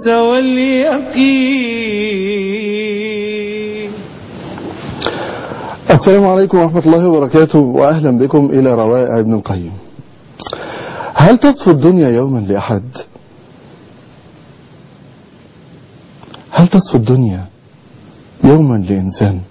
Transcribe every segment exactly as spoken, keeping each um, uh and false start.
واليقين. السلام عليكم ورحمة الله وبركاته، وأهلا بكم إلى روائع ابن القيم. هل تصفو الدنيا يوما لأحد؟ هل تصفو الدنيا يوما لإنسان؟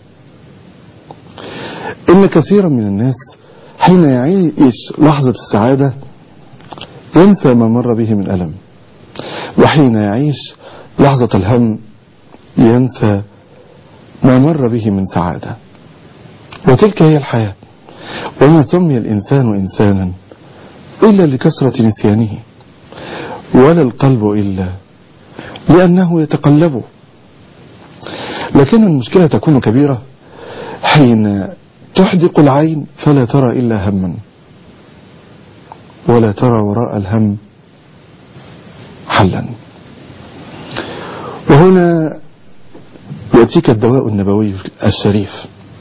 إن كثيرا من الناس حين يعيش لحظة السعادة ينسى ما مر به من ألم، وحين يعيش لحظة الهم ينسى ما مر به من سعادة، وتلك هي الحياة. وما سمي الإنسان إنسانا إلا لكثرة نسيانه، ولا القلب إلا لأنه يتقلب. لكن المشكلة تكون كبيرة حين تحدق العين فلا ترى إلا هما، ولا ترى وراء الهم حلا. وهنا يأتيك الدواء النبوي الشريف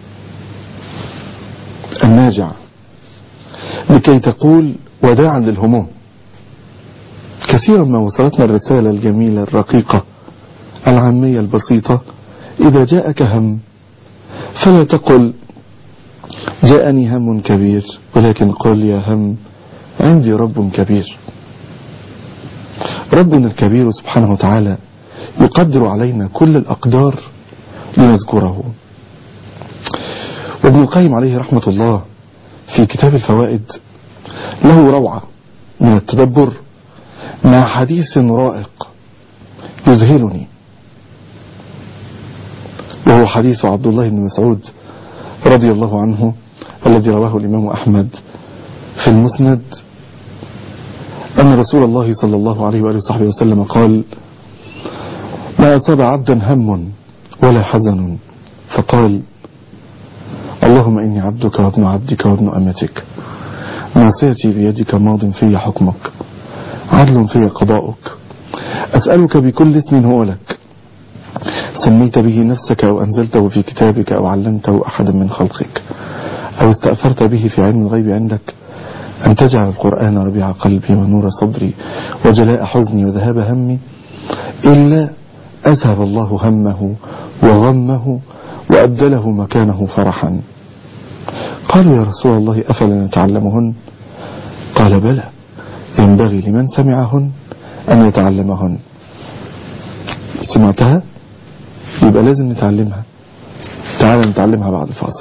الناجع لكي تقول وداعا للهموم. كثيرا ما وصلتنا الرسالة الجميلة الرقيقة العامية البسيطة: إذا جاءك هم فلا تقل جاءني هم كبير، ولكن قل يا هم عندي رب كبير. ربنا الكبير سبحانه وتعالى يقدر علينا كل الأقدار لنذكره. وابن القيم عليه رحمة الله في كتاب الفوائد له روعة من التدبر مع حديث رائق يذهلني، وهو حديث عبد الله بن مسعود رضي الله عنه الذي رواه الإمام أحمد في المسند، أن رسول الله صلى الله عليه وآله وصحبه وسلم قال: ما أصاب عبدا هم ولا حزن فقال: اللهم إني عبدك وابن عبدك وابن أمتك، ناصيتي بيدك، ماض في حكمك، عدل في قضاؤك، أسألك بكل اسم هو لك، سميت به نفسك أو أنزلته في كتابك أو علمته أحدا من خلقك أو استأثرت به في علم الغيب عندك، أن تجعل القرآن ربيع قلبي ونور صدري وجلاء حزني وذهاب همي، إلا أذهب الله همه وغمه وأبدله مكانه فرحا. قالوا: يا رسول الله أفلا نتعلمهن؟ قال: بلى، ينبغي لمن سمعهن أن يتعلمهن. سمعتها؟ يبقى لازم نتعلمها. تعال نتعلمها بعد الفاصل.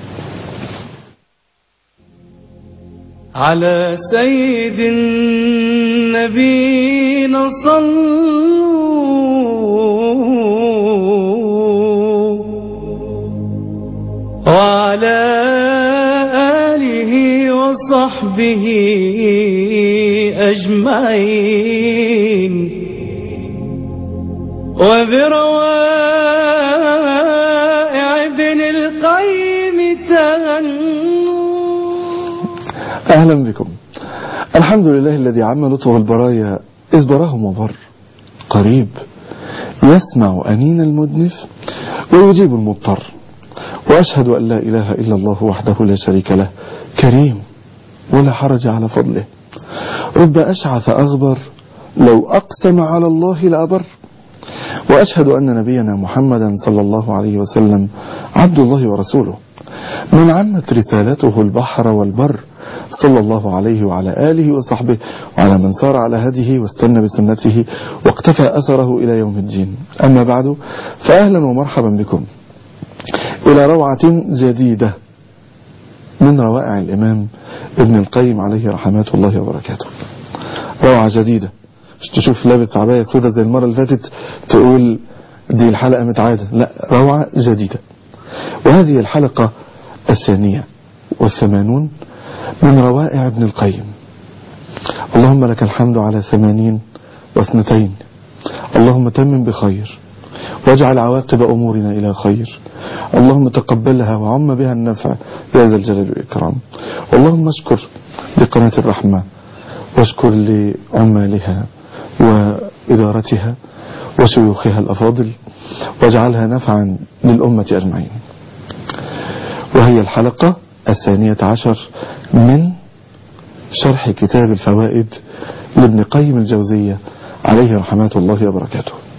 على سيد النبينا صلوا، وعلى آله وصحبه أجمعين، وبروائع ابن القيم تهنوا. أهلا بكم. الحمد لله الذي عم لطفه البرايا إذ براهم وبر، قريب يسمع أنين المدنف ويجيب المضطر، وأشهد أن لا إله إلا الله وحده لا شريك له، كريم ولا حرج على فضله، رب أشعث أغبر لو أقسم على الله لأبر. وأشهد أن نبينا محمدا صلى الله عليه وسلم عبد الله ورسوله، من عمت رسالته البحر والبر، صلى الله عليه وعلى آله وصحبه وعلى من سار على هديه واستنى بسنته واقتفى أثره إلى يوم الدين. أما بعد، فأهلا ومرحبا بكم إلى روعة جديدة من روائع الإمام ابن القيم عليه رحمات الله وبركاته. روعة جديدة، مش تشوف لابس عباية سودة زي المرة اللي فاتت تقول دي الحلقة متعادة، لا، روعة جديدة. وهذه الحلقة الثانية والثمانون من روائع ابن القيم. اللهم لك الحمد على ثمانين واثنتين، اللهم تمم بخير واجعل عواقب أمورنا إلى خير، اللهم تقبلها وعم بها النفع يا ذا الجلال والإكرام. اللهم اشكر لقناة الرحمة، واشكر لعمالها وإدارتها وشيوخها الأفاضل، واجعلها نفعا للأمة أجمعين. وهي الحلقة الثانية عشر من شرح كتاب الفوائد لابن قيم الجوزية عليه رحمات الله وبركاته.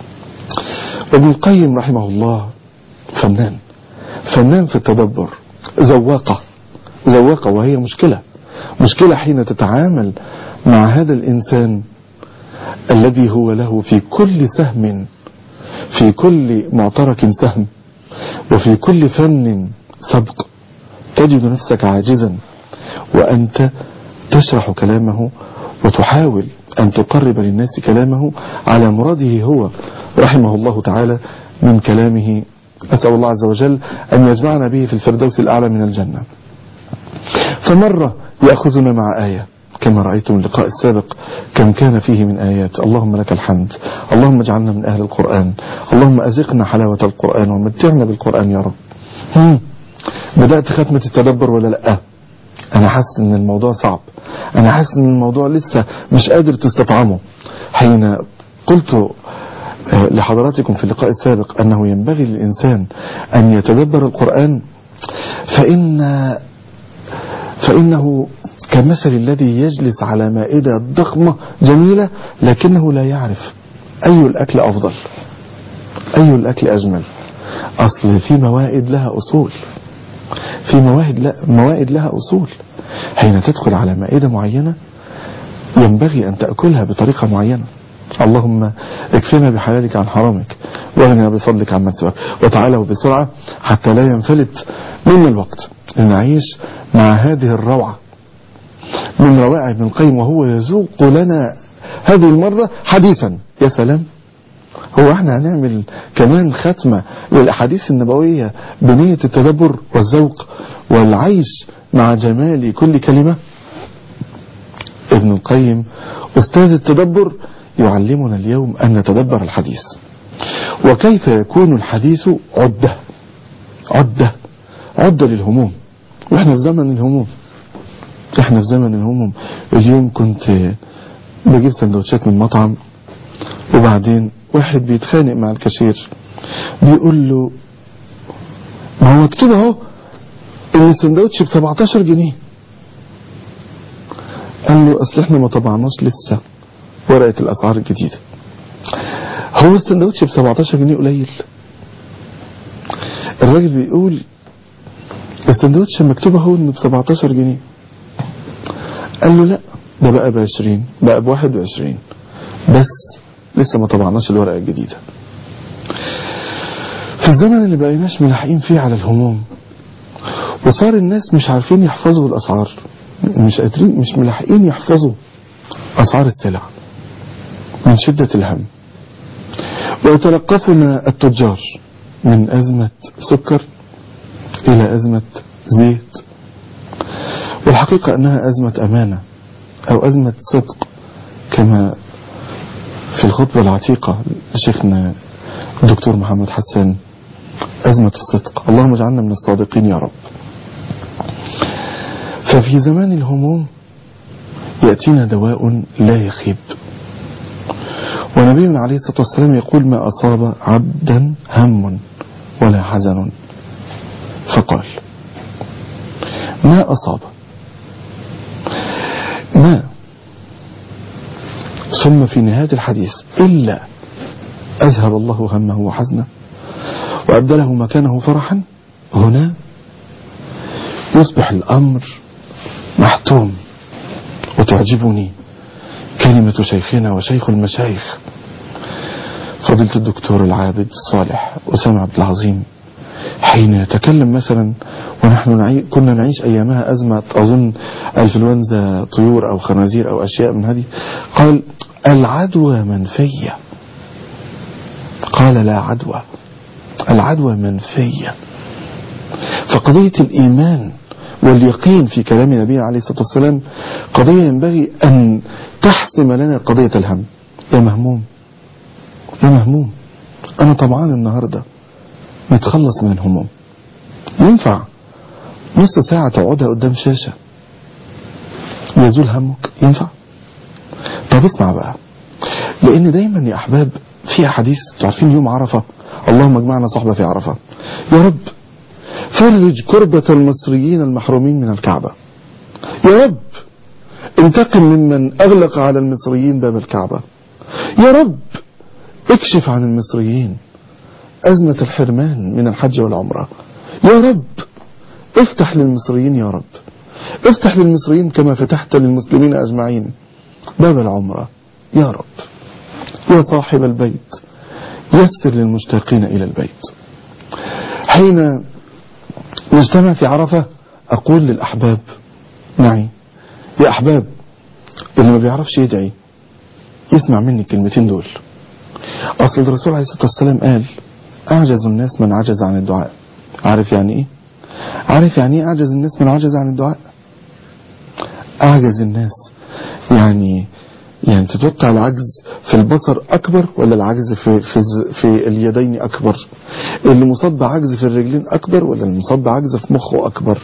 ابن القيم رحمه الله فنان فنان في التدبر، ذواقة ذواقة، وهي مشكلة مشكلة حين تتعامل مع هذا الإنسان الذي هو له في كل سهم، في كل معترك سهم، وفي كل فن سبق، تجد نفسك عاجزا وأنت تشرح كلامه وتحاول أن تقرب للناس كلامه على مراده هو رحمه الله تعالى من كلامه. أسأل الله عز وجل أن يجمعنا به في الفردوس الأعلى من الجنة. فمرة يأخذنا مع آية كما رأيتم اللقاء السابق كم كان فيه من آيات. اللهم لك الحمد، اللهم اجعلنا من أهل القرآن، اللهم أذقنا حلاوة القرآن ومتعنا بالقرآن يا رب. هم. بدأت ختمة التدبر ولا لأ؟ أنا حاسس أن الموضوع صعب، أنا حاسس أن الموضوع لسه مش قادر تستطعمه. حين قلت لحضراتكم في اللقاء السابق أنه ينبغي للإنسان أن يتدبر القرآن، فإن فإنه كمثل الذي يجلس على مائدة ضخمة جميلة لكنه لا يعرف أي الأكل أفضل، أي الأكل أجمل. أصل في موائد لها أصول، في موائد, لا موائد لها أصول. حين تدخل على مائدة معينة ينبغي أن تأكلها بطريقة معينة. اللهم اكفنا بحلالك عن حرامك واغننا بفضلك عن من سواك. وتعالوا بسرعة حتى لا ينفلت منا الوقت لنعيش مع هذه الروعة من روائع ابن القيم، وهو يذوق لنا هذه المرة حديثا. يا سلام، هو احنا هنعمل كمان ختمة للأحاديث النبوية بنية التدبر والذوق والعيش مع جمال كل كلمة؟ ابن القيم أستاذ التدبر يعلمنا اليوم أن نتدبر الحديث، وكيف يكون الحديث عدة عدة عدة للهموم. واحنا في زمن الهموم، احنا في زمن الهموم. اليوم كنت بجيب سندوتشات من مطعم، وبعدين واحد بيتخانق مع الكاشير بيقول له ما هو مكتوب اهو ان السندوتش ب سبعتاشر جنيه. قال له اصل احنا ما طبعناش لسه ورقة الاسعار الجديدة. هو السندوتش ب سبعتاشر جنيه قليل؟ الراجل بيقول السندوتش مكتوب اهو انه ب سبعتاشر جنيه. قال له لا، ده بقى ب عشرين، بقى ب واحد وعشرين، بس لسه ما طبعناش الورقة الجديدة. في الزمن اللي بقيناش ملاحقين فيه على الهموم، وصار الناس مش عارفين يحفظوا الأسعار، مش قادرين، مش ملاحقين يحفظوا أسعار السلع من شدة الهم. ويتلقفنا التجار من أزمة سكر إلى أزمة زيت، والحقيقة أنها أزمة أمانة أو أزمة صدق، كما في الخطبة العتيقة لشيخنا الدكتور محمد حسان، أزمة الصدق. اللهم اجعلنا من الصادقين يا رب. ففي زمان الهموم يأتينا دواء لا يخيب، ونبينا عليه الصلاة والسلام يقول ما أصاب عبدا هم ولا حزن، فقال ما أصاب ما ثم في نهاية الحديث إلا أذهب الله همه وحزنه وأبدله مكانه فرحا، هنا يصبح الأمر محتوم. وتعجبني كلمة شيخنا وشيخ المشايخ فضيلة الدكتور العابد الصالح أسامة عبد العظيم، حين يتكلم مثلا ونحن نعي... كنا نعيش أيامها أزمة أظن انفلونزا طيور أو خنازير أو أشياء من هذه، قال العدوى منفية، قال لا عدوى، العدوى منفية. فقضية الإيمان واليقين في كلام النبي عليه الصلاة والسلام قضية ينبغي أن تحسم لنا قضية الهم. يا مهموم، يا مهموم، أنا طبعا النهاردة نتخلص من الهموم. ينفع نص ساعة تقعدها قدام شاشة يزول همك؟ ينفع؟ طب اسمع بقى، لأن دايما يا أحباب في أحاديث، تعرفين يوم عرفة اللهم اجمعنا صحبة في عرفة، يا رب فرج كربة المصريين المحرومين من الكعبة، يا رب انتقم ممن أغلق على المصريين باب الكعبة، يا رب اكشف عن المصريين أزمة الحرمان من الحج والعمرة. يا رب افتح للمصريين، يا رب افتح للمصريين كما فتحت للمسلمين أجمعين باب العمرة يا رب. يا صاحب البيت يسر للمشتاقين إلى البيت. حين نجتمع في عرفة أقول للأحباب معي: يا أحباب، اللي ما بيعرفش يدعي يسمع مني الكلمتين دول. أصل الرسول عليه الصلاة والسلام قال: أعجز الناس من عجز عن الدعاء. عارف يعني إيه؟ عارف يعني إيه أعجز الناس من عجز عن الدعاء؟ أعجز الناس يعني يعني تتوقع العجز في البصر أكبر ولا العجز في في في اليدين أكبر؟ اللي مصاب بعجز في الرجلين أكبر ولا اللي مصاب بعجز في مخه أكبر؟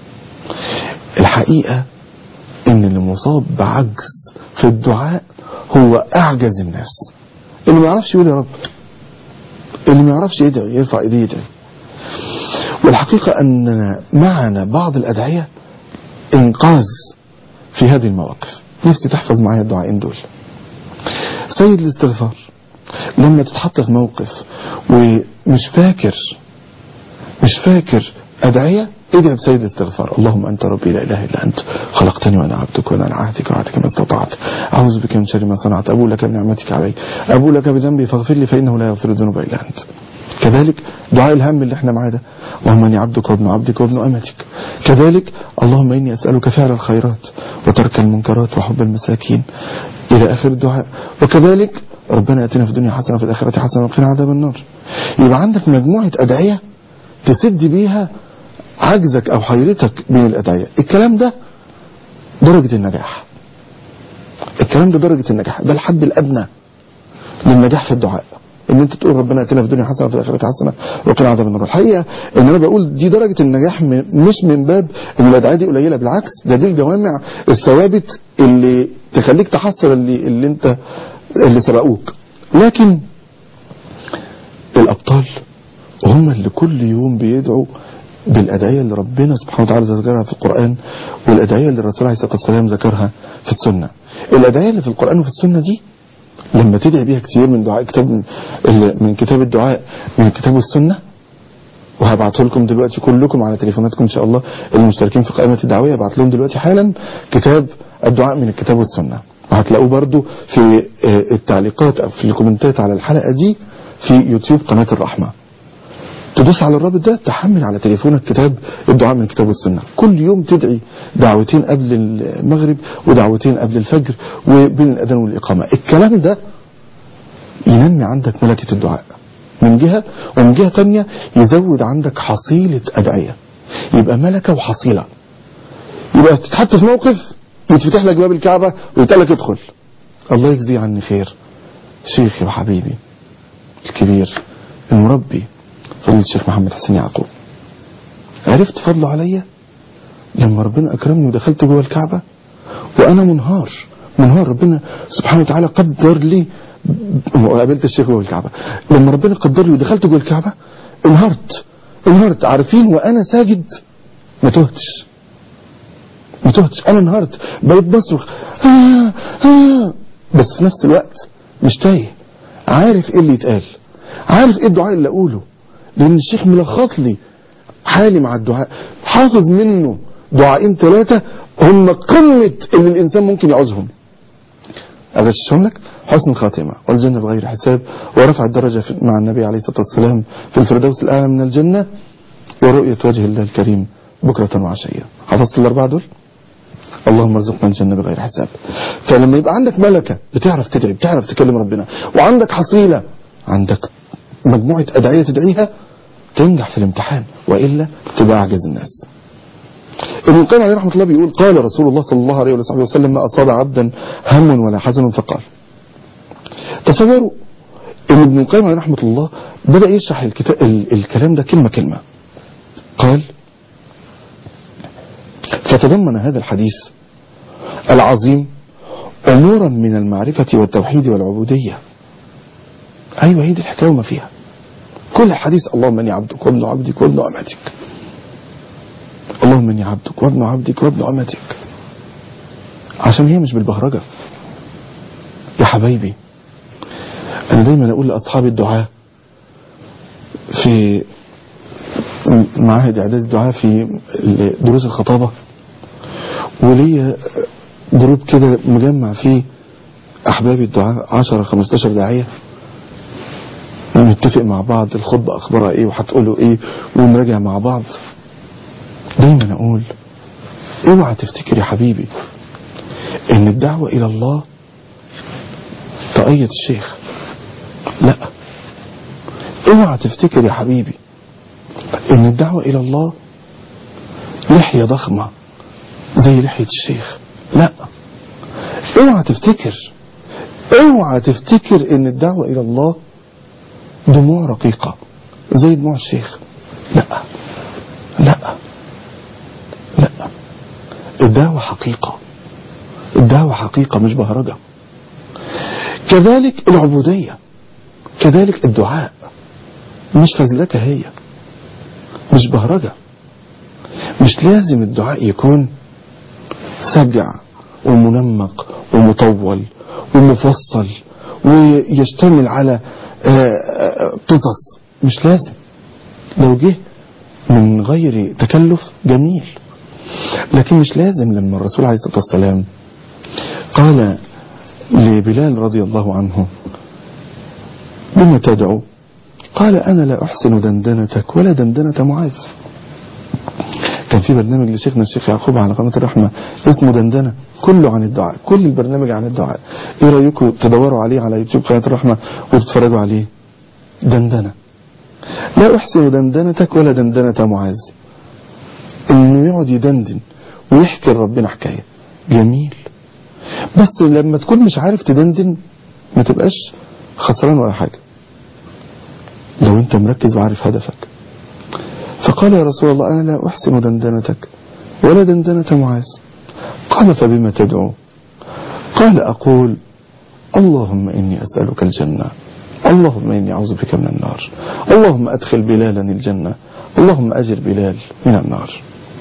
الحقيقة إن اللي مصاب بعجز في الدعاء هو أعجز الناس. اللي ما يعرفش يقول يا رب، اللي ما يعرفش يدعي يرفع إيديه يدعي. والحقيقة أن معنا بعض الأدعية إنقاذ في هذه المواقف. نفسي تحفظ معايا الدعائين دول. سيد الاستغفار، لما تتحط في موقف ومش فاكر مش فاكر أدعية، ادعي بسيد الاستغفار: اللهم أنت ربي لا إله إلا أنت، خلقتني وأنا عبدك وأنا على عهدك وعهدك ما استطعت، أعوذ بك من شر ما صنعت، أبو لك بنعمتك علي، أبو لك بذنبي فاغفر لي فإنه لا يغفر الذنوب إلا أنت. كذلك دعاء الهم اللي احنا معاه ده: اللهم اني عبدك وابن عبدك وابن امتك. كذلك اللهم اني اسالك فعل الخيرات وترك المنكرات وحب المساكين، الى اخر الدعاء. وكذلك ربنا اتنا في الدنيا حسنه وفي الاخره حسنه وقنا عذاب النار. يبقى عندك مجموعه ادعيه تسد بيها عجزك او حيرتك من الادعيه. الكلام ده درجه النجاح، الكلام ده درجه النجاح، ده الحد الادنى للنجاح في الدعاء، ان انت تقول ربنا اتنا في الدنيا حسنه وفي الاخره حسنه وقنا عذاب النار. الحقيقه ان انا بقول دي درجه النجاح مش من باب ان الادعيه دي قليله، بالعكس ده دي الجوامع الثوابت اللي تخليك تحصل اللي اللي انت اللي سبقوك. لكن الابطال هم اللي كل يوم بيدعوا بالادعيه اللي ربنا سبحانه وتعالى ذكرها في القران، والادعيه اللي الرسول عليه الصلاه والسلام ذكرها في السنه. الادعيه اللي في القران وفي السنه دي لما تدعي بيها كتير من دعاء كتاب من كتاب الدعاء من الكتاب والسنة، وهبعته لكم دلوقتي كلكم على تليفوناتكم ان شاء الله، المشتركين في قائمة الدعوية ابعت لهم دلوقتي حالا كتاب الدعاء من الكتاب والسنة، وهتلاقوه برضو في التعليقات او في الكومنتات على الحلقة دي في يوتيوب قناة الرحمة. تدوس على الرابط ده، تحمل على تليفونك كتاب الدعاء من الكتاب والسنة. كل يوم تدعي دعوتين قبل المغرب ودعوتين قبل الفجر وبين الأذان والإقامة. الكلام ده ينمي عندك ملكة الدعاء من جهة، ومن جهة تانية يزود عندك حصيلة أدعية، يبقى ملكة وحصيلة. يبقى تتحط في موقف يتفتح لك باب الكعبة ويتقال لك ادخل. الله يجزي عني خير شيخي وحبيبي الكبير المربي فضل الشيخ محمد حسين يعقوب. عرفت فضله عليا لما ربنا أكرمني ودخلت جوه الكعبة وأنا منهار منهار. ربنا سبحانه وتعالى قدر لي وقابلت الشيخ جوه الكعبة. لما ربنا قدر لي ودخلت جوه الكعبة انهارت انهارت عارفين وأنا ساجد ما تهتش ما تهتش أنا انهارت، بقيت بصرخ آه آه بس في نفس الوقت مش تايه، عارف ايه اللي يتقال، عارف ايه الدعاء اللي اقوله، لان الشيخ ملخص لي حالي مع الدعاء، حافظ منه دعائين ثلاثة هم قمة اللي الانسان ممكن يعوزهم. اغششهم لك: حسن الخاتمة والجنة بغير حساب، ورفع الدرجة مع النبي عليه الصلاة والسلام في الفردوس الأعلى من الجنة، ورؤية وجه الله الكريم بكرة وعشية. حفظت الأربعة دول؟ اللهم ارزقنا الجنة بغير حساب. فلما يبقى عندك ملكة بتعرف تدعي، بتعرف تكلم ربنا، وعندك حصيلة، عندك مجموعة أدعية تدعيها، تنجح في الامتحان، وإلا تبقى أعجز الناس. ابن القيم عليه رحمة الله بيقول: قال رسول الله صلى الله عليه وسلم: ما أصاب عبدا هم ولا حزن فقال. تصوروا ان ابن القيم عليه رحمة الله بدأ يشرح الكتاب الكلام ده كلمة كلمة. قال: فتضمن هذا الحديث العظيم أمورا من المعرفة والتوحيد والعبودية. أيوة هي دي الحكاية وما فيها. كل الحديث اللهم اني عبدك وابن عبدك وابن أمتك، اللهم اني عبدك وابن عبدك وابن أمتك، عشان هي مش بالبهرجة يا حبايبي. أنا دايما أقول لأصحاب الدعاء: في معاهد إعداد الدعاء في دروس الخطابة، وليا جروب كده مجمع فيه أحباب الدعاء عشرة خمستاشر داعية، ونتفق مع بعض الخطبة أخبارها إيه وهتقولوا إيه ونراجع مع بعض. دايما أقول اوعى تفتكر يا حبيبي إن الدعوة إلى الله طاقية الشيخ، لا. اوعى تفتكر يا حبيبي إن الدعوة إلى الله لحية ضخمة زي لحية الشيخ، لا. اوعى تفتكر اوعى تفتكر إن الدعوة إلى الله دموع رقيقة زي دموع الشيخ، لا لا لا. الدعوة حقيقة، الدعوة حقيقة مش بهرجة. كذلك العبودية، كذلك الدعاء مش فزلكة، هي مش بهرجة. مش لازم الدعاء يكون سجع ومنمق ومطول ومفصل ويشتمل على قصص، مش لازم. لو جه من غير تكلف جميل، لكن مش لازم. لما الرسول عليه الصلاة والسلام قال لبلال رضي الله عنه بما تدعو، قال أنا لا أحسن دندنتك ولا دندنة معاذ. كان في برنامج لشيخنا الشيخ يعقوب على قناة الرحمة اسمه دندنة، كله عن الدعاء، كل البرنامج عن الدعاء. ايه رأيكم تدوروا عليه على يوتيوب قناة الرحمة وتتفرجوا عليه؟ دندنة. لا أحسن دندنتك ولا دندنة معاذ، انه يقعد يدندن ويحكي لربنا حكاية جميل. بس لما تكون مش عارف تدندن ما تبقاش خسران ولا حاجة، لو انت مركز وعارف هدفك. فقال يا رسول الله أنا لا أحسن دندنتك ولا دندنة معاذ. قال فبما تدعو؟ قال أقول اللهم إني أسألك الجنة، اللهم إني أعوذ بك من النار، اللهم أدخل بلالا الجنة، اللهم أجر بلال من النار.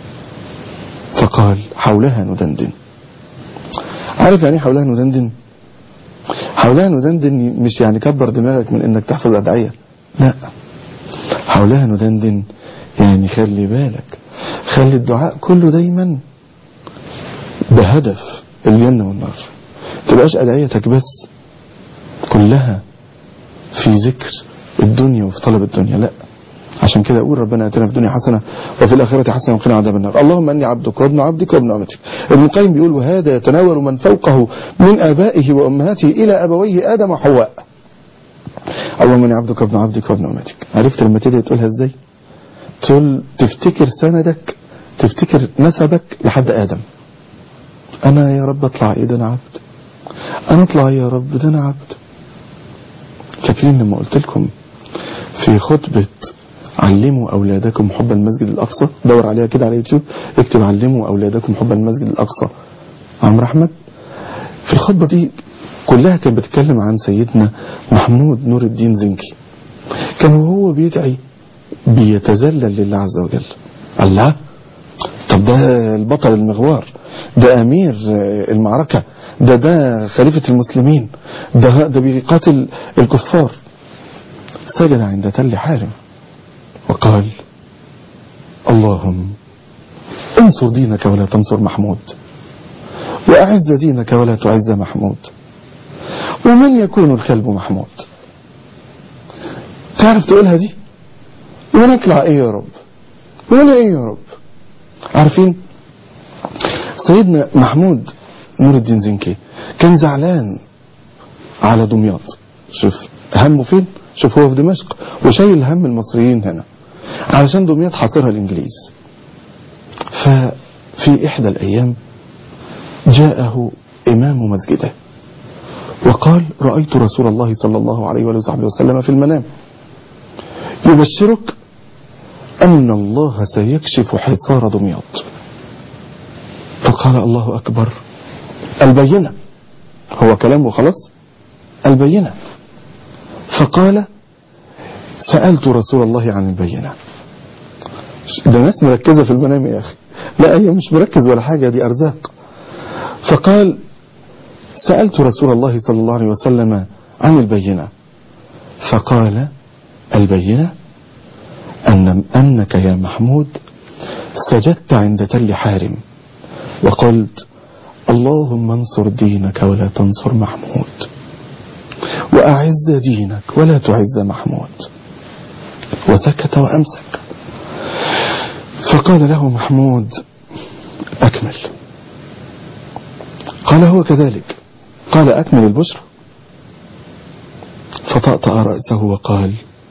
فقال حولها ندندن. عارف يعني حولها ندندن؟ حولها ندندن مش يعني كبر دماغك من إنك تحفظ أدعية، لا. حولها ندندن يعني خلي بالك، خلي الدعاء كله دايما بهدف الجنة والنار، تبقاش أدعيتك بس كلها في ذكر الدنيا وفي طلب الدنيا، لا. عشان كده أقول ربنا آتنا في الدنيا حسنة وفي الآخرة حسنة وقنا عذاب النار. اللهم أني عبدك وابن عبدك وابن أمتك. ابن القيم بيقول وهذا يتناول من فوقه من آبائه وأمهاته إلى أبويه آدم وحواء. اللهم أني عبدك وابن عبدك وابن أمتك. عرفت لما تيجي تقولها إزاي؟ تقول تفتكر سندك، تفتكر نسبك لحد آدم. أنا يا رب أطلع إيه ده أنا عبد، أنا أطلع يا رب ده أنا عبد. فاكرين لما قلت لكم في خطبة علموا أولادكم حب المسجد الأقصى؟ دور عليها كده على يوتيوب، اكتب علموا أولادكم حب المسجد الأقصى عمرو أحمد. في الخطبة دي كلها كانت بتتكلم عن سيدنا محمود نور الدين زنكي. كان وهو بيدعي بيتذلل لله عز وجل. الله، طب ده البطل المغوار، ده أمير المعركة، ده ده خليفة المسلمين، ده ده بيقاتل الكفار. سجد عند تل حارم وقال اللهم انصر دينك ولا تنصر محمود، وأعز دينك ولا تعز محمود، ومن يكون الكلب محمود. تعرف تقولها دي؟ ونطلع ايه يا رب، ولا ايه يا رب. عارفين سيدنا محمود نور الدين زنكي كان زعلان على دمياط. شوف همه فين، شوف هو في دمشق وشايل هم المصريين هنا علشان دمياط حاصرها الانجليز. ففي احدى الايام جاءه امام مسجده وقال رأيت رسول الله صلى الله عليه وآله وسلم في المنام يبشرك أن الله سيكشف حصار دمياط. فقال الله أكبر، البينة، هو كلامه خلاص، البينة. فقال سألت رسول الله عن البينة. ده ناس مركزة في المنام يا أخي، لا هي مش مركز ولا حاجة، دي أرزاق. فقال سألت رسول الله صلى الله عليه وسلم عن البينة. فقال البينة أن أنك يا محمود سجدت عند تل حارم وقلت اللهم انصر دينك ولا تنصر محمود، وأعز دينك ولا تعز محمود، وسكت وأمسك. فقال له محمود أكمل. قال هو كذلك. قال أكمل البشرى. فطأطأ رأسه وقال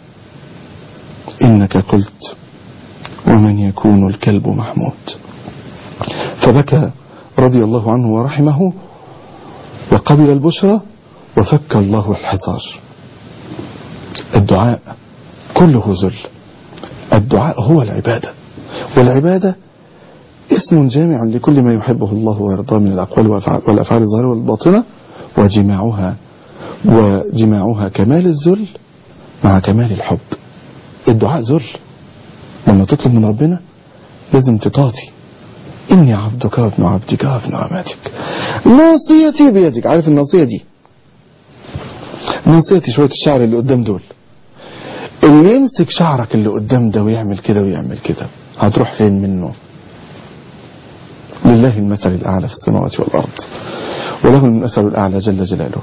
إنك قلت ومن يكون الكلب محمود. فبكى رضي الله عنه ورحمه وقبل البشرى وفك الله الحصار. الدعاء كله ذل. الدعاء هو العبادة، والعبادة اسم جامع لكل ما يحبه الله ويرضاه من الأقوال والأفعال الظاهرة والباطنة، وجماعها وجماعها كمال الذل مع كمال الحب. الدعاء ذل. لما تطلب من ربنا لازم تطاطي. إني عبدك وابن عبدك وابن أمتك ناصيتي بيدك. عارف الناصية دي؟ ناصيتي شوية الشعر اللي قدام دول. اللي يمسك شعرك اللي قدام ده ويعمل كده ويعمل كده هتروح فين منه؟ لله المثل الأعلى في السماوات والأرض، وله المثل الأعلى جل جلاله.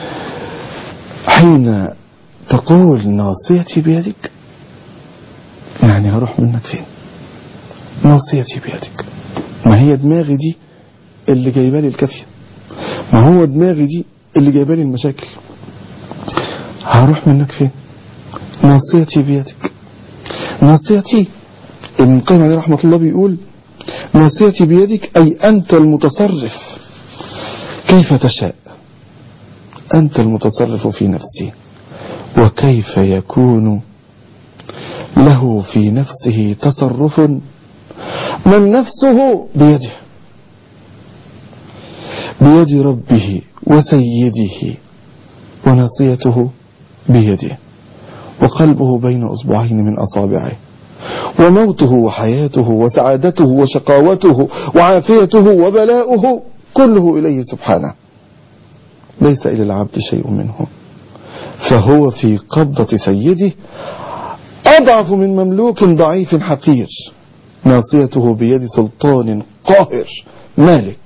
حين تقول ناصيتي بيدك يعني هروح منك فين؟ ناصيتي بيدك. ما هي دماغي دي اللي جايبالي الكافية، ما هو دماغي دي اللي جايبالي المشاكل. هروح منك فين؟ ناصيتي بيدك. ناصيتي ابن القيم عليه رحمة الله بيقول ناصيتي بيدك أي أنت المتصرف كيف تشاء. أنت المتصرف في نفسي، وكيف يكون له في نفسه تصرف من نفسه بيده، بيد ربه وسيده، وناصيته بيده، وقلبه بين أصبعين من أصابعه، وموته وحياته وسعادته وشقاوته وعافيته وبلاؤه كله إليه سبحانه، ليس إلى العبد شيء منه. فهو في قبضة سيده أضعف من مملوك ضعيف حقير. ناصيته بيد سلطان قاهر مالك.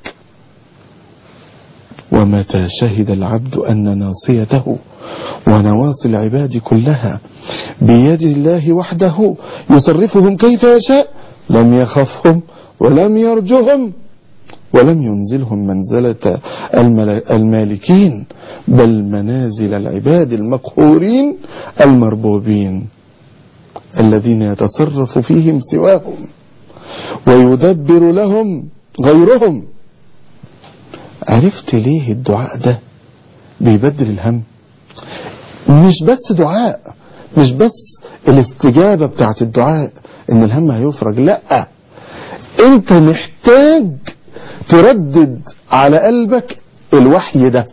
ومتى شهد العبد أن ناصيته ونواصي العباد كلها بيد الله وحده يصرفهم كيف يشاء لم يخفهم ولم يرجهم ولم ينزلهم منزلة المالكين، بل منازل العباد المقهورين المربوبين الذين يتصرف فيهم سواهم ويدبر لهم غيرهم. عرفت ليه الدعاء ده بيبدل الهم؟ مش بس دعاء، مش بس الاستجابة بتاعت الدعاء ان الهم هيفرج، لا، انت محتاج تردد على قلبك الوحي ده.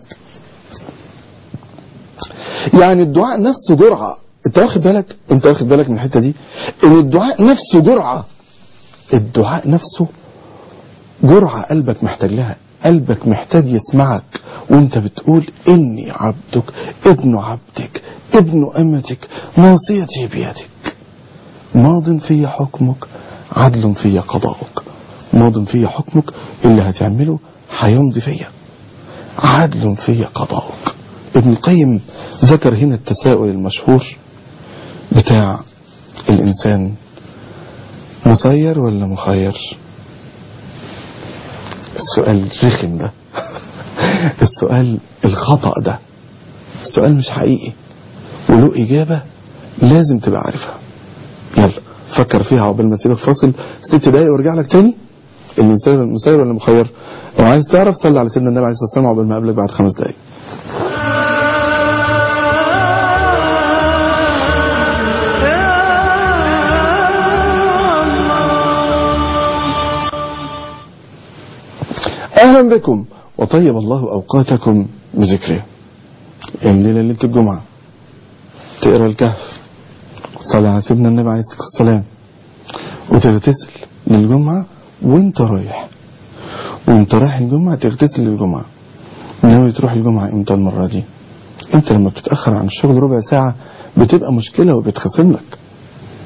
يعني الدعاء نفسه جرعة. انت واخد بالك انت واخد بالك من الحتة دي ان الدعاء نفسه جرعة. الدعاء نفسه جرعة قلبك محتاج لها. قلبك محتاج يسمعك وانت بتقول اني عبدك ابن عبدك ابن امتك ناصيتي بيدك، ماض في حكمك عدل في قضاؤك. ماض في حكمك اللي هتعمله هيمضي فيا، عدل في قضاؤك. ابن القيم ذكر هنا التساؤل المشهور بتاع الإنسان، مسير ولا مخير؟ السؤال الرخم ده السؤال الخطأ ده، السؤال مش حقيقي وله إجابة لازم تبقى عارفها. يلا فكر فيها عقبال ما تسيبك فاصل ست دقايق وارجع لك تاني. الإنسان مسير ولا مخير؟ لو عايز تعرف صلي على سيدنا النبي عليه الصلاة والسلام عقبال ما أقابلك بعد خمس دقايق. أهلا بكم وطيب الله أوقاتكم بذكره. الليلة ليلة الجمعة تقرأ الكهف، صلي على سيدنا النبي عليه الصلاة والسلام، وتغتسل للجمعة وانت رايح. وانت رايح الجمعة تغتسل للجمعة. ناوي تروح الجمعة امتى المرة دي؟ انت لما بتتأخر عن الشغل ربع ساعة بتبقى مشكلة وبتخصم لك.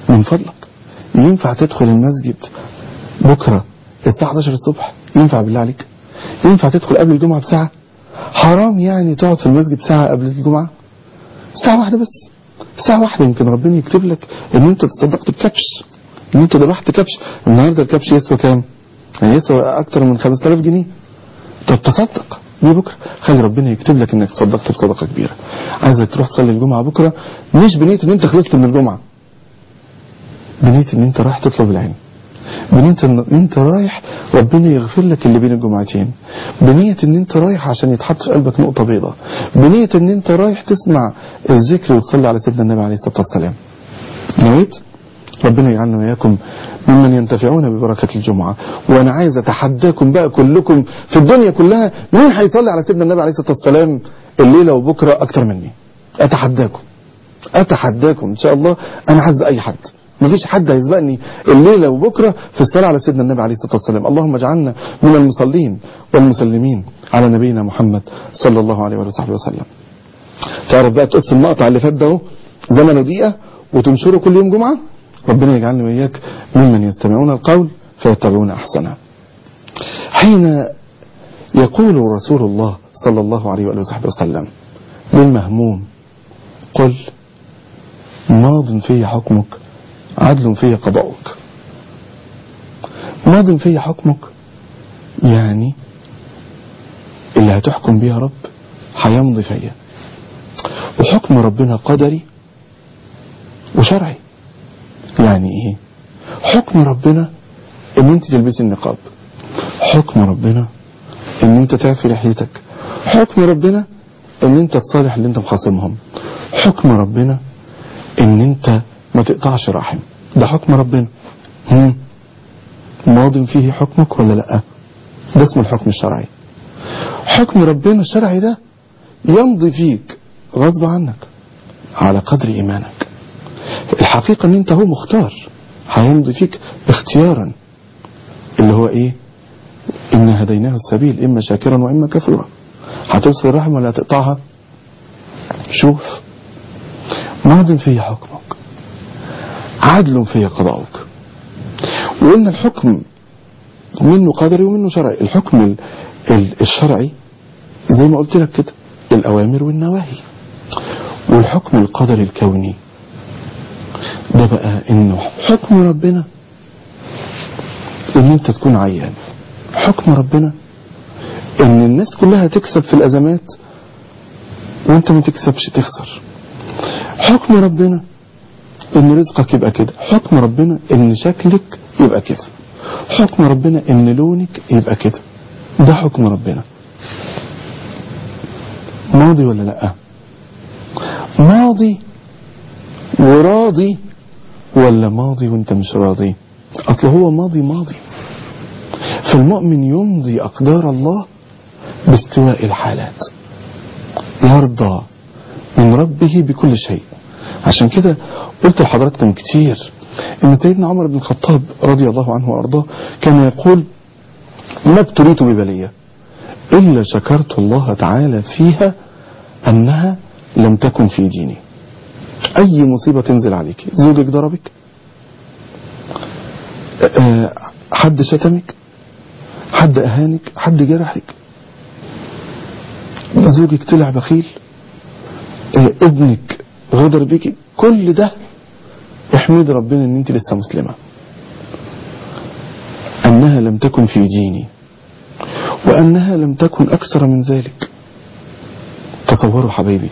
من فضلك ينفع تدخل المسجد بكرة الساعة احد عشر الصبح؟ ينفع بالله عليك؟ ينفع تدخل قبل الجمعة بساعة؟ حرام يعني تقعد في المسجد ساعة قبل الجمعة؟ ساعة واحدة بس، ساعة واحدة يمكن ربنا يكتب لك ان انت تصدقت بكبش، ان انت ذبحت كبش. النهاردة الكبش يسوى كام؟ يعني يسوى اكتر من خمسة آلاف جنيه. طب تصدق دي بكرة، خلي ربنا يكتب لك انك تصدقت بصدقة كبيرة. عايزك تروح تصلي الجمعة بكرة مش بنية ان انت خلصت من الجمعة، بنية ان انت رايح تطلب العلم، بنية ان انت رايح ربنا يغفر لك اللي بين الجمعتين، بنية ان انت رايح عشان يتحط في قلبك نقطة بيضاء، بنية ان انت رايح تسمع الذكر وتصلي على سيدنا النبي عليه الصلاة والسلام. نويت؟ ربنا يجعلنا وإياكم ممن ينتفعون ببركة الجمعة. وأنا عايز أتحداكم بقى كلكم في الدنيا كلها، مين هيصلي على سيدنا النبي عليه الصلاة والسلام الليلة وبكرة أكتر مني؟ أتحداكم أتحداكم إن شاء الله. أنا هسبق أي حد، مفيش حد هيسبقني الليلة وبكرة في الصلاة على سيدنا النبي عليه الصلاة والسلام. اللهم اجعلنا من المصلين والمسلمين على نبينا محمد صلى الله عليه وصحبه وسلم. تعرف بقى تقص المقطع اللي فات ده زمنه دقيقة وتنشره كل يوم جمعة. ربنا يجعلنا وإياك ممن يستمعون القول فيتبعون أحسنه. حين يقول رسول الله صلى الله عليه وآله وصحبه وسلم للمهموم قل ماض في حكمك عدل في قضاؤك. ماض في حكمك يعني اللي هتحكم بيه يا رب هيمضي فيا، وحكم ربنا قدري وشرعي. يعني ايه؟ حكم ربنا ان انت تلبسي النقاب، حكم ربنا ان انت تعفي لحيتك، حكم ربنا ان انت تصالح اللي انت مخاصمهم، حكم ربنا ان انت ما تقطعش رحم. ده حكم ربنا. هم ماض فيه حكمك ولا لا؟ ده اسمه الحكم الشرعي. حكم ربنا الشرعي ده يمضي فيك غصب عنك على قدر ايمانك. الحقيقة ان انت هو مختار، هيمضي فيك اختيارا اللي هو ايه؟ ان هديناه السبيل اما شاكرا واما كفورا. هتوصل الرحم ولا هتقطعها؟ شوف، ماض في حكمك عدل في قضاؤك. وقلنا الحكم منه قدري ومنه شرعي. الحكم الشرعي زي ما قلت لك كده الأوامر والنواهي، والحكم القدري الكوني ده بقى انه حكم ربنا ان انت تكون عيان، حكم ربنا ان الناس كلها تكسب في الازمات وانت ما تكسبش تخسر، حكم ربنا ان رزقك يبقى كده، حكم ربنا ان شكلك يبقى كده، حكم ربنا ان لونك يبقى كده. ده حكم ربنا. ماضي ولا لا؟ ماضي وراضي ولا ماضي وانت مش راضي؟ اصل هو ماضي ماضي. فالمؤمن يمضي اقدار الله باستواء الحالات، يرضى من ربه بكل شيء. عشان كده قلت لحضراتكم كتير ان سيدنا عمر بن الخطاب رضي الله عنه وارضاه كان يقول ما ابتليت ببلية الا شكرت الله تعالى فيها انها لم تكن في ديني. اي مصيبة تنزل عليك، زوجك ضربك، أه حد شتمك، حد اهانك، حد جرحك، زوجك طلع بخيل، أه ابنك غدر بيك، كل ده احمد ربنا ان انت لسه مسلمة، انها لم تكن في ديني وانها لم تكن اكثر من ذلك. تصوروا حبايبي،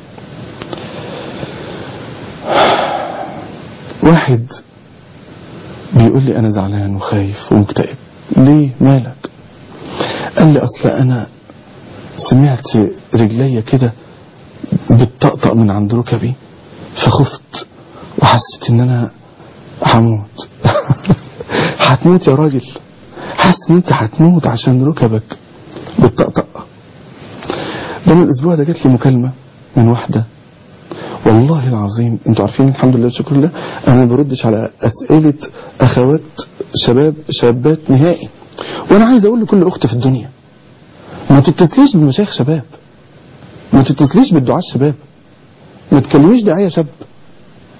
واحد بيقول لي انا زعلان وخايف ومكتئب. ليه؟ مالك؟ قال لي اصل انا سمعت رجليا كده بتطقطق من عند ركبي فخفت وحسيت ان انا هموت. هتموت يا راجل؟ حاسس ان انت هتموت عشان ركبك بتطقطق. ده من الاسبوع ده جات لي مكالمة من واحدة، والله العظيم انتوا عارفين الحمد لله والشكر لله انا ما بردش على اسئلة اخوات شباب شابات نهائي. وانا عايز اقول لكل اخت في الدنيا ما تتصليش بمشايخ شباب، ما تتصليش بالدعاة الشباب، ما تكلميش داعية شاب،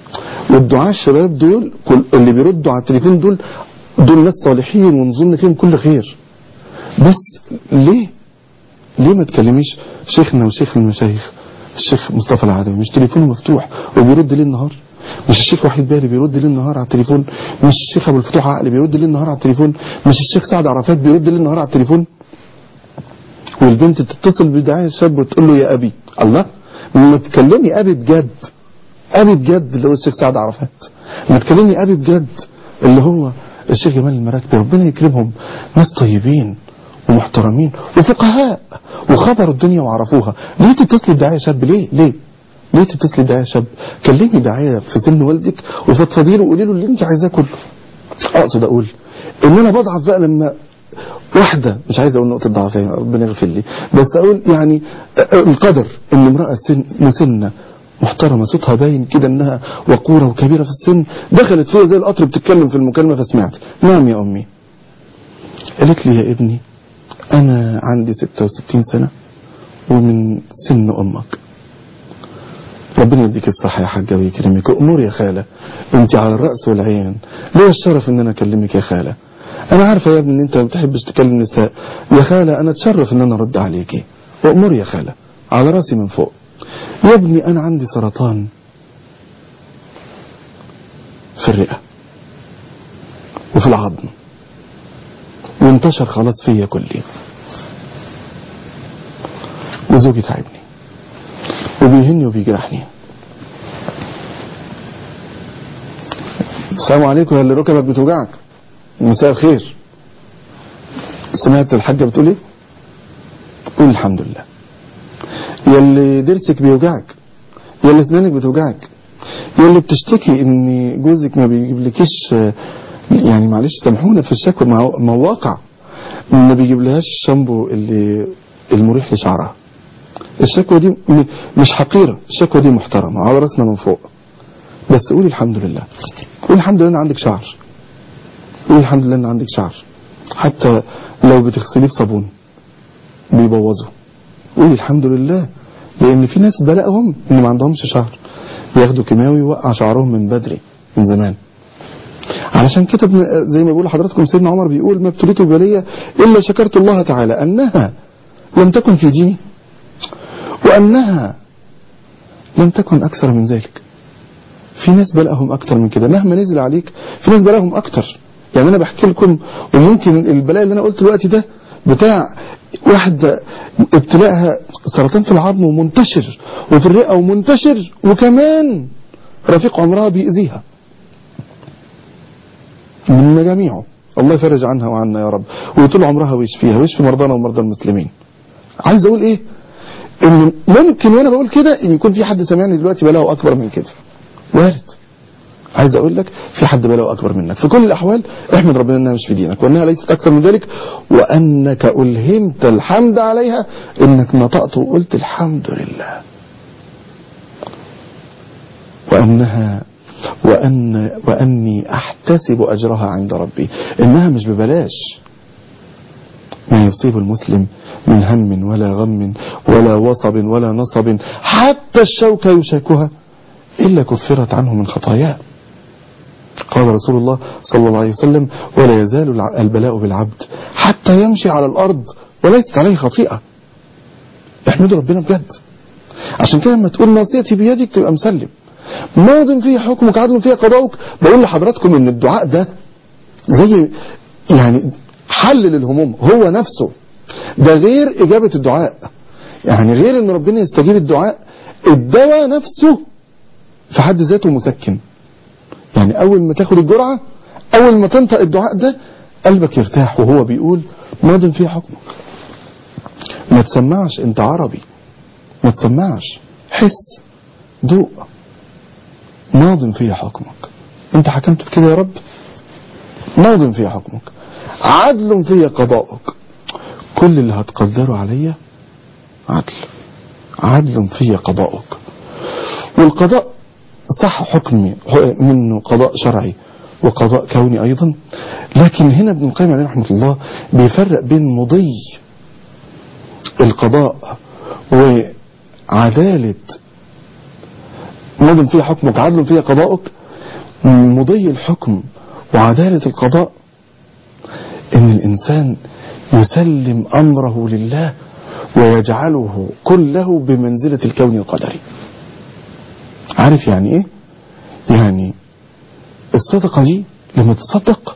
والدعاء الشباب دول كل اللي بيردوا على التليفون دول دول ناس صالحين ونظن فيهم كل خير. بس ليه ليه ما تكلميش شيخنا وشيخ المشايخ الشيخ مصطفى العدوي؟ مش تليفونه مفتوح وبيرد ليل نهار؟ مش الشيخ وحيد بالي بيرد ليل نهار على التليفون؟ مش الشيخ ابو الفتوح عقل بيرد ليل نهار على التليفون؟ مش الشيخ سعد عرفات بيرد ليل نهار على التليفون؟ والبنت تتصل بداعية شاب وتقول له يا ابي. الله، ما تكلمي ابي بجد، ابي بجد اللي هو الشيخ سعد عرفات، ما تكلمني ابي بجد اللي هو الشيخ جمال المراكبي، ربنا يكرمهم، ناس طيبين ومحترمين وفقهاء وخبروا الدنيا وعرفوها. ليه تتصلي بداعية شاب؟ ليه ليه ليه تتصلي بداعية شاب؟ كلمي داعية في سن والدك وفضفضي له وقولي له اللي انت عايزاه كله. اقصد اقول ان انا بضعف بقى لما واحدة، مش عايز اقول نقطة ضعفين ربنا يغفر لي، بس اقول يعني القدر ان امرأة سن مسنة محترمة صوتها باين كده انها وقورة وكبيرة في السن دخلت فيها زي القطر بتتكلم في المكالمة فسمعت نعم يا امي. قالت لي يا ابني انا عندي ستة وستين سنة ومن سن امك، ربنا يديك الصحة يا حاجة ويكرمك، امور يا خالة انت على الرأس والعين، ليه الشرف ان انا اكلمك يا خالة، انا عارفة يا ابني ان انت ما بتحبش تكلم نساء، يا خالة انا اتشرف ان انا ارد عليكي، وامور يا خالة على راسي من فوق. يا ابني انا عندي سرطان في الرئة وفي العظم وانتشر خلاص فيا كلي، وزوجي تعبني وبيهني وبيجرحني. السلام عليكم يا اللي ركبك بتوجعك، مساء الخير، سمعت الحاجة بتقول ايه؟ قول الحمد لله. يا اللي درسك بيوجعك، يا اللي اسنانك بتوجعك، يا اللي بتشتكي ان جوزك ما بيجيبلكيش، يعني معلش سامحونا في الشكوى، ما هو واقع، ما بيجيب لهاش الشامبو اللي المريح لشعرها. الشكوى دي مش حقيرة، الشكوى دي محترمة على راسنا من فوق، بس قولي الحمد لله، قولي الحمد لله ان عندك شعر، قولي الحمد لله ان عندك شعر، حتى لو بتغسليه بصابون بيبوظه، قولي الحمد لله، لان في ناس بلاقهم ان ما عندهمش شعر بياخدوا كيماوي يوقع شعرهم من بدري من زمان. علشان كده زي ما بيقول حضراتكم سيدنا عمر بيقول ما ابتليت ببلية الا شكرت الله تعالى انها لم تكن في ديني وانها لم تكن اكثر من ذلك. في ناس بلاهم اكتر من كده، مهما نزل عليك في ناس بلاهم اكتر. يعني انا بحكي لكم، وممكن البلاء اللي انا قلت دلوقتي ده بتاع واحدة ابتلاءها سرطان في العظم ومنتشر وفي الرئة ومنتشر، وكمان رفيق عمرها بيأذيها من مجاميعه، الله يفرج عنها وعنا يا رب، ويطول عمرها ويشفيها ويشفي مرضانا ومرضى المسلمين. عايز اقول ايه؟ ان ممكن وانا بقول كده ان يكون في حد سمعني دلوقتي بلاءه اكبر من كده، وارد. عايز اقول لك في حد بلاءه اكبر منك. في كل الاحوال احمد ربنا انها مش في دينك وانها ليست اكثر من ذلك، وانك الهمت الحمد عليها، انك نطقت وقلت الحمد لله، وانها وان واني احتسب اجرها عند ربي، انها مش ببلاش. ما يصيب المسلم من هم ولا غم ولا وصب ولا نصب حتى الشوكة يشاكها إلا كفرت عنه من خطاياه. قال رسول الله صلى الله عليه وسلم ولا يزال البلاء بالعبد حتى يمشي على الأرض وليست عليه خطيئة. احمدوا ربنا بجد. عشان كده لما تقول ناصيتي بيدك تبقى مسلم، ماض فيه حكمك عدل فيه قضاؤك. بقول لحضراتكم ان الدعاء ده زي يعني حل للهموم هو نفسه، ده غير إجابة الدعاء، يعني غير ان ربنا يستجيب الدعاء، الدواء نفسه في حد ذاته مسكن. يعني اول ما تاخد الجرعة، اول ما تنطق الدعاء ده قلبك يرتاح وهو بيقول ماض فيه حكمك. ما تسمعش، انت عربي، ما تسمعش، حس، دوق، ماض فيه حكمك، انت حكمت بكده يا رب، ماض فيه حكمك، عدل فيه قضاؤك، كل اللي هتقدره عليا عدل، عدل فيه قضاؤك. والقضاء صح حكمي منه قضاء شرعي وقضاء كوني أيضا، لكن هنا ابن القيم عليه رحمة الله بيفرق بين مضي القضاء وعدالة ماض فيه حكمك عدل فيه قضاؤك. مضي الحكم وعدالة القضاء ان الانسان يسلم امره لله ويجعله كله بمنزلة الكون القدري. عارف يعني ايه؟ يعني الصدقة دي لما تصدق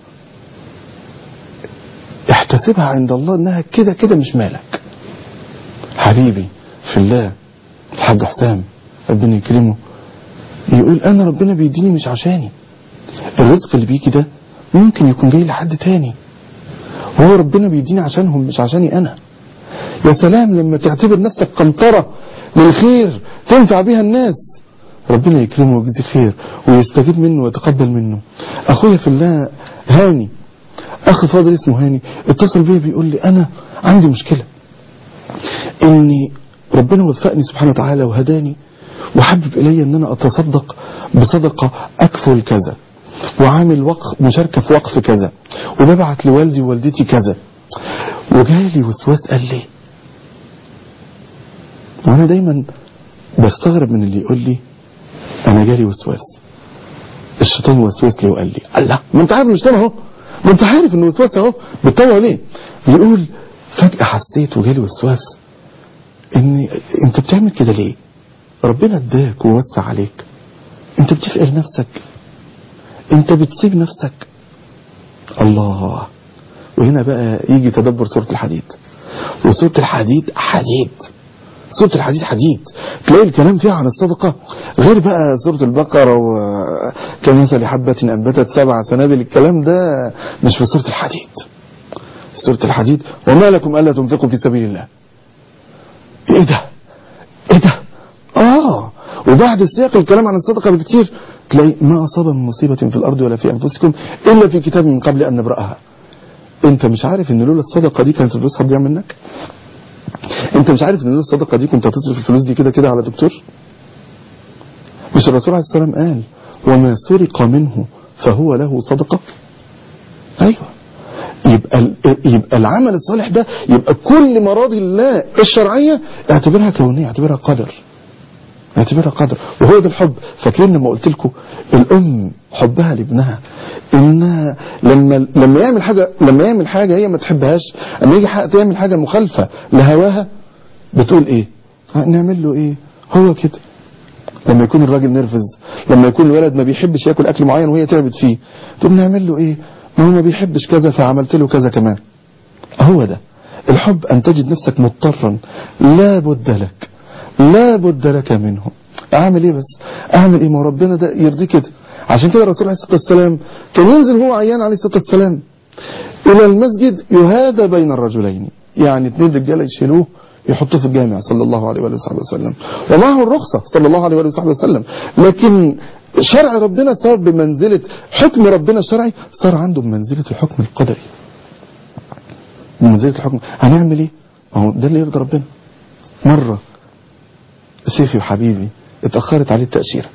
احتسبها عند الله انها كده كده مش مالك. حبيبي في الله الحاج حسام ربنا يكرمه يقول انا ربنا بيديني مش عشاني، الرزق اللي بيجي ده ممكن يكون جاي لحد تاني، هو ربنا بيديني عشانهم مش عشاني انا. يا سلام لما تعتبر نفسك قنطرة للخير تنفع بيها الناس، ربنا يكرمه ويجزي خير ويستجيب منه ويتقبل منه. اخويا في الله هاني، اخ فاضل اسمه هاني، اتصل بيه بيقول لي انا عندي مشكلة اني ربنا وفقني سبحانه وتعالى وهداني وحبب الي ان انا اتصدق بصدقة اكفل كذا وعامل وقف مشاركة في وقف كذا وببعت لوالدي ووالدتي كذا، وجالي وسواس قال لي، وانا دايما بستغرب من اللي يقول لي انا جالي وسواس، الشيطان وسوس لي وقال لي الله ما انت عارف الشيطان اهو، ما انت عارف انه وسواس اهو بتطوع ليه؟ يقول فجأة حسيت وجالي وسواس ان انت بتعمل كده ليه؟ ربنا اداك ووسع عليك، انت بتفقر نفسك، انت بتسيب نفسك. الله. وهنا بقى يجي تدبر سورة الحديد، وسورة الحديد حديد، سورة الحديد حديد، تلاقي الكلام فيها عن الصدقة غير بقى سورة البقرة وكمثل حبة أنبتت سبع سنابل، الكلام ده مش في سورة الحديد. سورة الحديد وما لكم ألا تنفقوا في سبيل الله. ايه ده ايه ده اه وبعد سياق الكلام عن الصدقة بكتير تلاقي ما أصاب من مصيبة في الأرض ولا في أنفسكم إلا في كتاب من قبل أن نبرأها. انت مش عارف ان لولا الصدقة دي كانت الفلوس هتضيع منك؟ انت مش عارف ان لولا الصدقة دي كنت هتصرف الفلوس دي كده كده على دكتور؟ مش الرسول عليه الصلاة والسلام قال وما سرق منه فهو له صدقة؟ ايوه. يبقى يبقى العمل الصالح ده يبقى كل مراضي الله الشرعية اعتبرها كونية، اعتبرها قدر، اعتبرها قدر. وهو ده الحب. فاكرين لما قلت لكم الام حبها لابنها انها لما لما يعمل حاجه لما يعمل حاجه هي ما تحبهاش، اما يجي تعمل حاجه مخالفه لهواها بتقول ايه؟ نعمل له ايه؟ هو كده. لما يكون الراجل نرفز، لما يكون الولد ما بيحبش ياكل اكل معين وهي تعبت فيه، تقول نعمل له ايه؟ ما هو ما بيحبش كذا فعملت له كذا كمان. هو ده الحب، ان تجد نفسك مضطرا لا بد لك لا بد لك منه. اعمل ايه بس؟ اعمل ايه؟ ما ربنا ده يرضي كده. عشان كده الرسول عليه الصلاه والسلام كان ينزل هو عيان عليه الصلاه والسلام الى المسجد يهادى بين الرجلين، يعني اثنين رجاله يشيلوه يحطوه في الجامع صلى الله عليه واله وصحبه وسلم، ومعه الرخصه صلى الله عليه واله وصحبه وسلم. لكن شرع ربنا صار بمنزله حكم ربنا الشرعي، صار عنده بمنزله الحكم القدري، بمنزله الحكم. هنعمل ايه؟ ما هو ده اللي يرضي ربنا. مره شيخي وحبيبي اتأخرت عليه التأشيرة،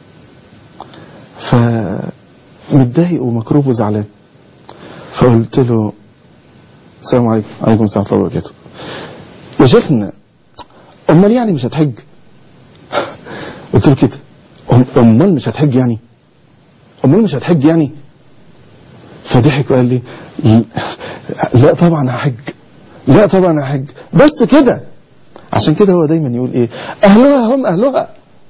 فمتضايق ومكروب وزعلان، فقلت له السلام عليكم. عليكم السلام ورحمة الله وبركاته. يا شيخنا امال يعني مش هتحج؟ قلت له كده، امال مش هتحج يعني؟ امال مش هتحج يعني؟ فضحك وقال لي لا طبعا هحج، لا طبعا هحج، بس كده. عشان كده هو دايما يقول ايه؟ اهلها هم اهلها.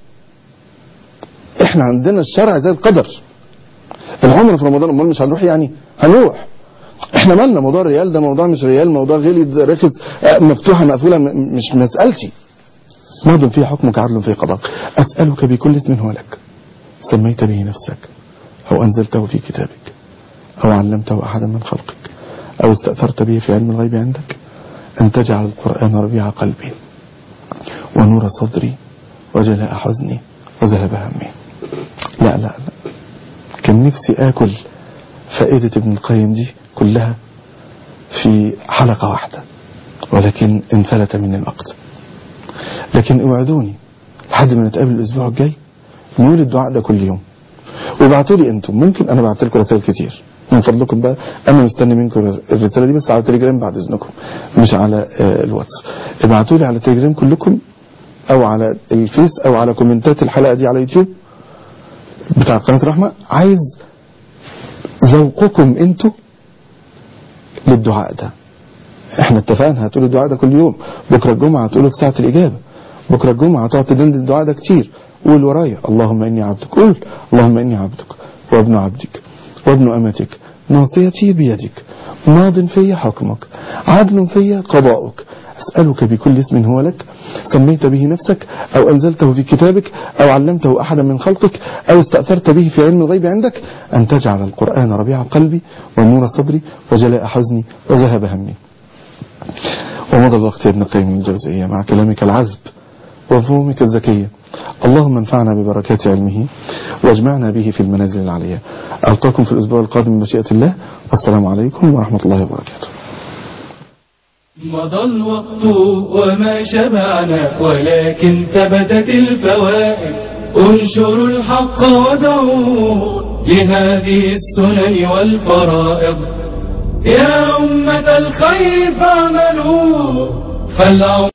احنا عندنا الشرع زي القدر. العمر في رمضان امال مش هنروح يعني؟ هنروح. احنا مالنا موضوع الريال ده؟ موضوع مش ريال، موضوع غلي رخص مفتوحه مقفوله، مش مسالتي. ماض فيه حكمك عدل فيه قضاء. اسالك بكل اسم هو لك سميت به نفسك او انزلته في كتابك او علمته احدا من خلقك او استاثرت به في علم الغيب عندك ان تجعل القران ربيع قلبي ونور صدري وجلاء حزني وذهب همي. لا لا لا، كان نفسي اكل فائدة ابن القيم دي كلها في حلقة واحدة، ولكن انفلت من الوقت. لكن اوعدوني لحد ما نتقابل الاسبوع الجاي نقول الدعاء ده كل يوم، وابعتوا لي انتم. ممكن انا بعت لكم رسائل كتير، من فضلكم بقى انا مستني منكم الرساله دي بس على التليجرام بعد اذنكم، مش على الواتس. ابعتوا لي على التليجرام كلكم او على الفيس او على كومنتات الحلقه دي على يوتيوب بتاع قناه رحمه، عايز ذوقكم انتوا للدعاء ده. احنا اتفقنا هتقول الدعاء ده كل يوم، بكرة الجمعة هتقوله في ساعة الإجابة، بكرة الجمعة هتقعد تدند الدعاء ده كتير. قول ورايا اللهم إني عبدك، قول اللهم إني عبدك وابن عبدك وابن أمتك ناصيتي بيدك ماض في حكمك عدل في قضاؤك أسألك بكل اسم هو لك سميت به نفسك أو أنزلته في كتابك أو علمته أحدا من خلقك أو استأثرت به في علم الغيب عندك أن تجعل القرآن ربيع قلبي ونور صدري وجلاء حزني وذهب همي. ومضى الوقت يا ابن القيم الجوزية مع كلامك العذب وفهومك الذكية. اللهم انفعنا ببركات علمه واجمعنا به في المنازل العليا. ألقاكم في الأسبوع القادم بمشيئة الله، والسلام عليكم ورحمة الله وبركاته. مضى الوقت وما شبعنا ولكن ثبتت الفوائد. انشروا الحق ودعوا لهذه السنن والفرائض. يا أمة الخير فاعملوا فالعمر